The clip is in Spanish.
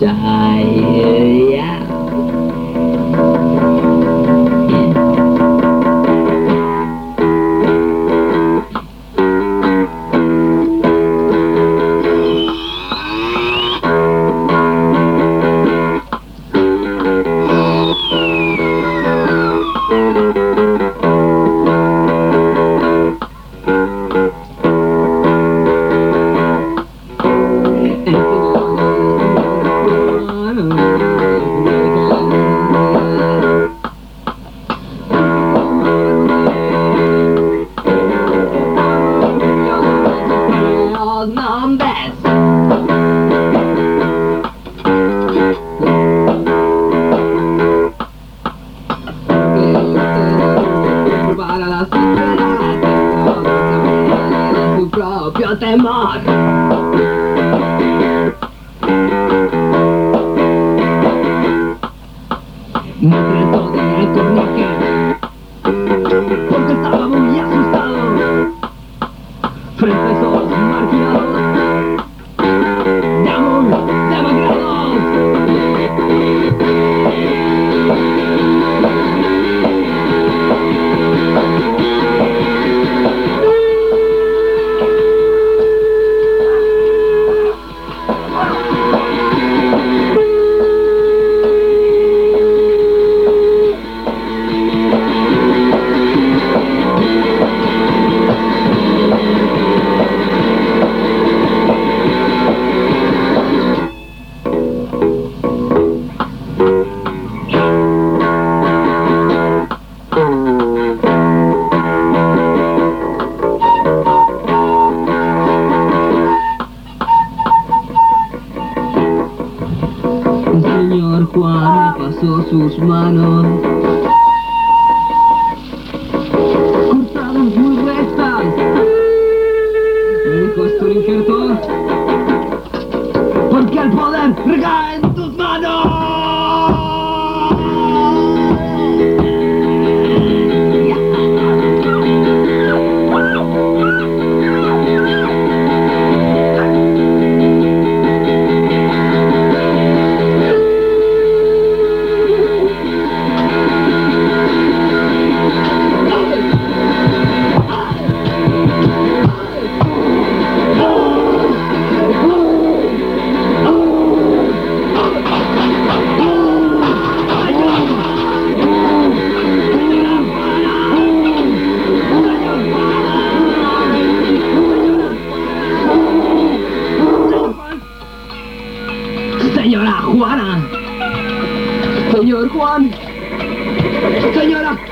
Propio temor. Me trató de atorniquear porque estaba muy asustado frente a esos marginados de amor demacrados. El señor Juan pasó sus manos cortadas muy rectas. Me dijo: esto lo injerto porque el poder recae en tus manos. Señora Juana, señor Juan, señora